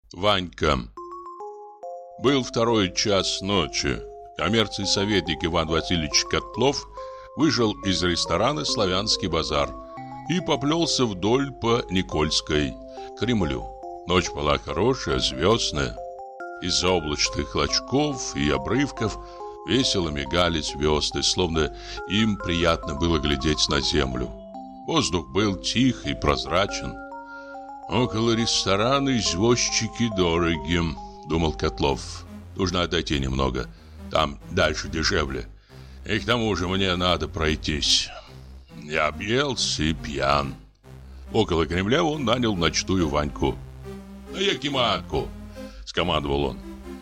Ванька. Был 2 час ночи. Коммерческий советник Иван Васильевич Котлов вышел из ресторана «Славянский базар» и поплелся вдоль по Никольской к Кремлю. Ночь была хорошая, звездная. Из-за облачных клочков и обрывков весело мигали звезды, словно им приятно было глядеть на землю. Воздух был тих и прозрачен. «Около ресторана извозчики дороги», — думал Котлов. «Нужно отойти немного, там дальше дешевле. И к тому же мне надо пройтись. Я объелся и пьян». Около Кремля он нанял ночную Ваньку. «На Якиманку!» — скомандовал он.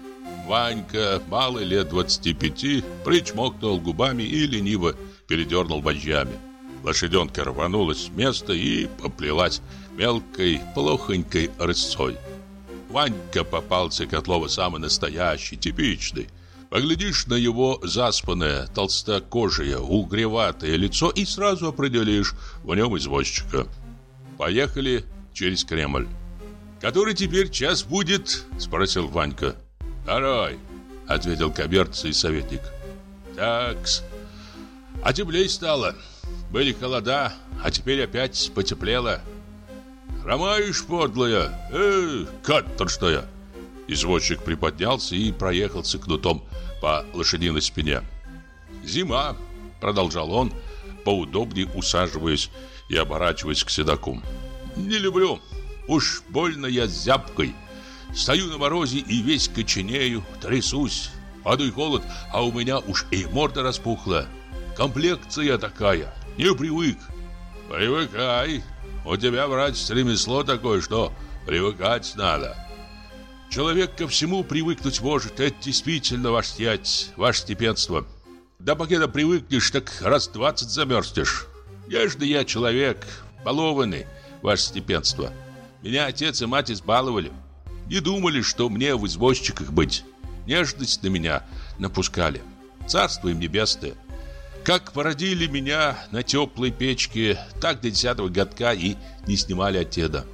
Ванька, малый лет 25, причмокнул губами и лениво передернул вожжами. Лошаденка рванулась с места и поплелась мелкой, плохонькой рысцой. Ванька попался Котлова самый настоящий, типичный. Поглядишь на его заспанное, толстокожее, угреватое лицо и сразу определишь в нем извозчика. Поехали через Кремль. «Который теперь час будет?» — спросил Ванька. «2», — ответил коммерческий советник. «Так-с. А теплей стало. Были холода, а теперь опять потеплело. Хромаешь, подлая, каторжная!» Извозчик приподнялся и проехался кнутом по лошадиной спине. «Зима», — продолжал он, поудобнее усаживаясь и оборачиваясь к седоку. «Не люблю. Уж больно я зябкой. Стою на морозе и весь коченею, трясусь. Падай холод, а у меня уж и морда распухла. Комплекция такая, не привык». «Привыкай. У тебя, братец, ремесло такое, что привыкать надо». «Человек ко всему привыкнуть может. Это действительно, ваш стять, ваше степенство. Да пока привыкнешь, так раз 20 замерзнешь. Нежный я человек, балованный, ваше степенство. Меня отец и мать избаловали. Не думали, что мне в извозчиках быть. Нежность на меня напускали. Царство им небесное. Как породили меня на теплой печке, так до 10-го годка и не снимали от деда.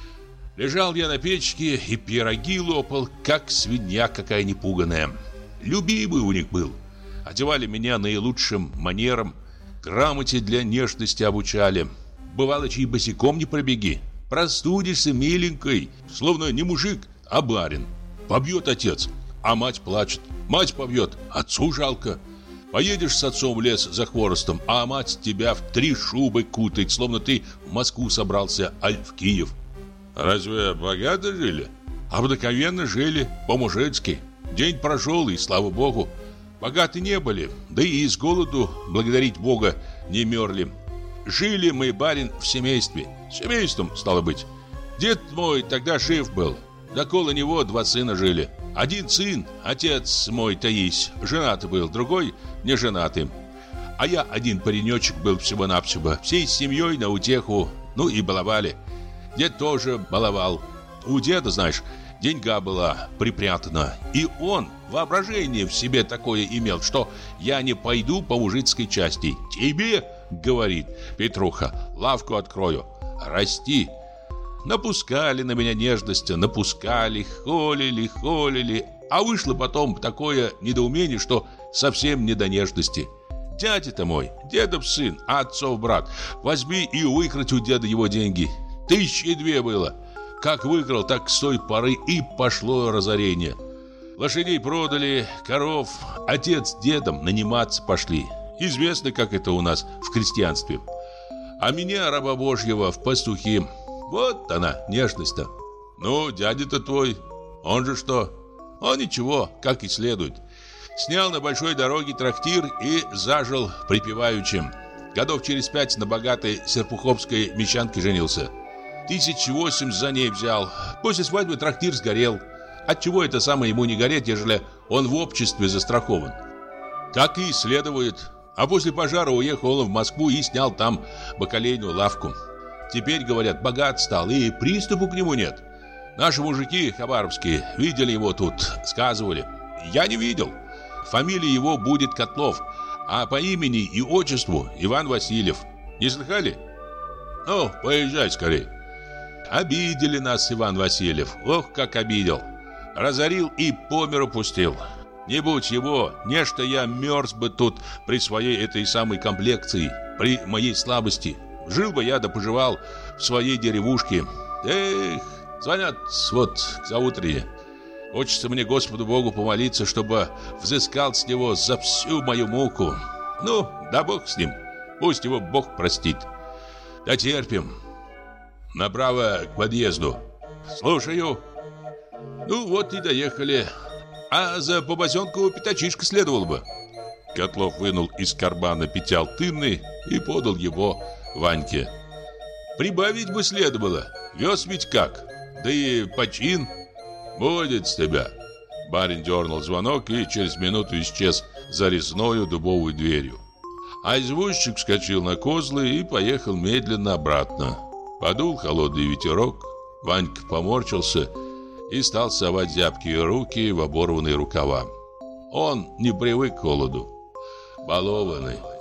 Лежал я на печке и пироги лопал, как свинья какая непуганая. Любимый у них был. Одевали меня наилучшим манерам, грамоте для нежности обучали. Бывало, чьи босиком не пробеги. Простудишься миленькой, словно не мужик, а барин. Побьет отец, а мать плачет. Мать побьет, отцу жалко. Поедешь с отцом в лес за хворостом, а мать тебя в 3 шубы кутает, словно ты в Москву собрался, аль в Киев. Разве богато жили? Обыкновенно жили, по-мужицки. День прошел, и слава богу. Богаты не были, да и с голоду, благодарить Бога, не мерли. Жили мы, барин, в семействе. Семейством, стало быть. Дед мой тогда жив был. Да около него 2 сына жили. Один сын, отец мой Таись, женатый был, другой не женатый. А я один паренечек был всего-навсего. Всей семьей на утеху, ну и баловали. Дед тоже баловал. У деда, знаешь, деньга была припрятана. И он воображение в себе такое имел, что я не пойду по мужицкой части. Тебе, говорит Петруха, лавку открою. Расти. Напускали на меня нежности, напускали, холили. А вышло потом такое недоумение, что совсем не до нежности. Дядя-то мой, дедов сын, а отцов брат, возьми и выкрати у деда его деньги. 1002 было. Как выкрал, так с той поры и пошло разорение. Лошадей продали, коров, отец с дедом наниматься пошли. Известно, как это у нас в крестьянстве. А меня, раба Божьего, в пастухи. Вот она, нежность-то. Ну, дядя-то твой, он же что? Он ничего, как и следует. Снял на большой дороге трактир и зажил припеваючим. Годов через 5 на богатой серпуховской мещанке женился. 1008 за ней взял. После свадьбы трактир сгорел. Отчего это самое ему не гореть, ежели он в обществе застрахован? Так и следует. А после пожара уехал он в Москву и снял там бакалейную лавку. Теперь, говорят, богат стал, и приступу к нему нет. Наши мужики хабаровские видели его тут, сказывали. Я не видел. Фамилия его будет Котлов, а по имени и отчеству Иван Васильев. Не слыхали? Ну, поезжай скорей. Обидели нас Иван Васильев. Ох, как обидел. Разорил и по миру пустил. Не будь его, нечто я мерз бы тут при своей этой самой комплекции, при моей слабости. Жил бы я да поживал в своей деревушке. Эх, звонят вот к заутрене. Хочется мне Господу Богу помолиться, чтобы взыскал с него за всю мою муку. Ну, да Бог с ним. Пусть его Бог простит. Да терпим. Направо к подъезду. Слушаю. Ну вот и доехали. А за побосенку пятачишка следовало бы. Котлов вынул из кармана пятиалтынный и подал его Ваньке. Прибавить бы следовало. Вез ведь как. Да и почин. Будет с тебя. Барин дернул звонок и через минуту исчез за резною дубовую дверью. А извозчик вскочил на козлы и поехал медленно обратно. Подул холодный ветерок. Ванька поморщился и стал совать зябкие руки в оборванные рукава. Он не привык к холоду. Балованный.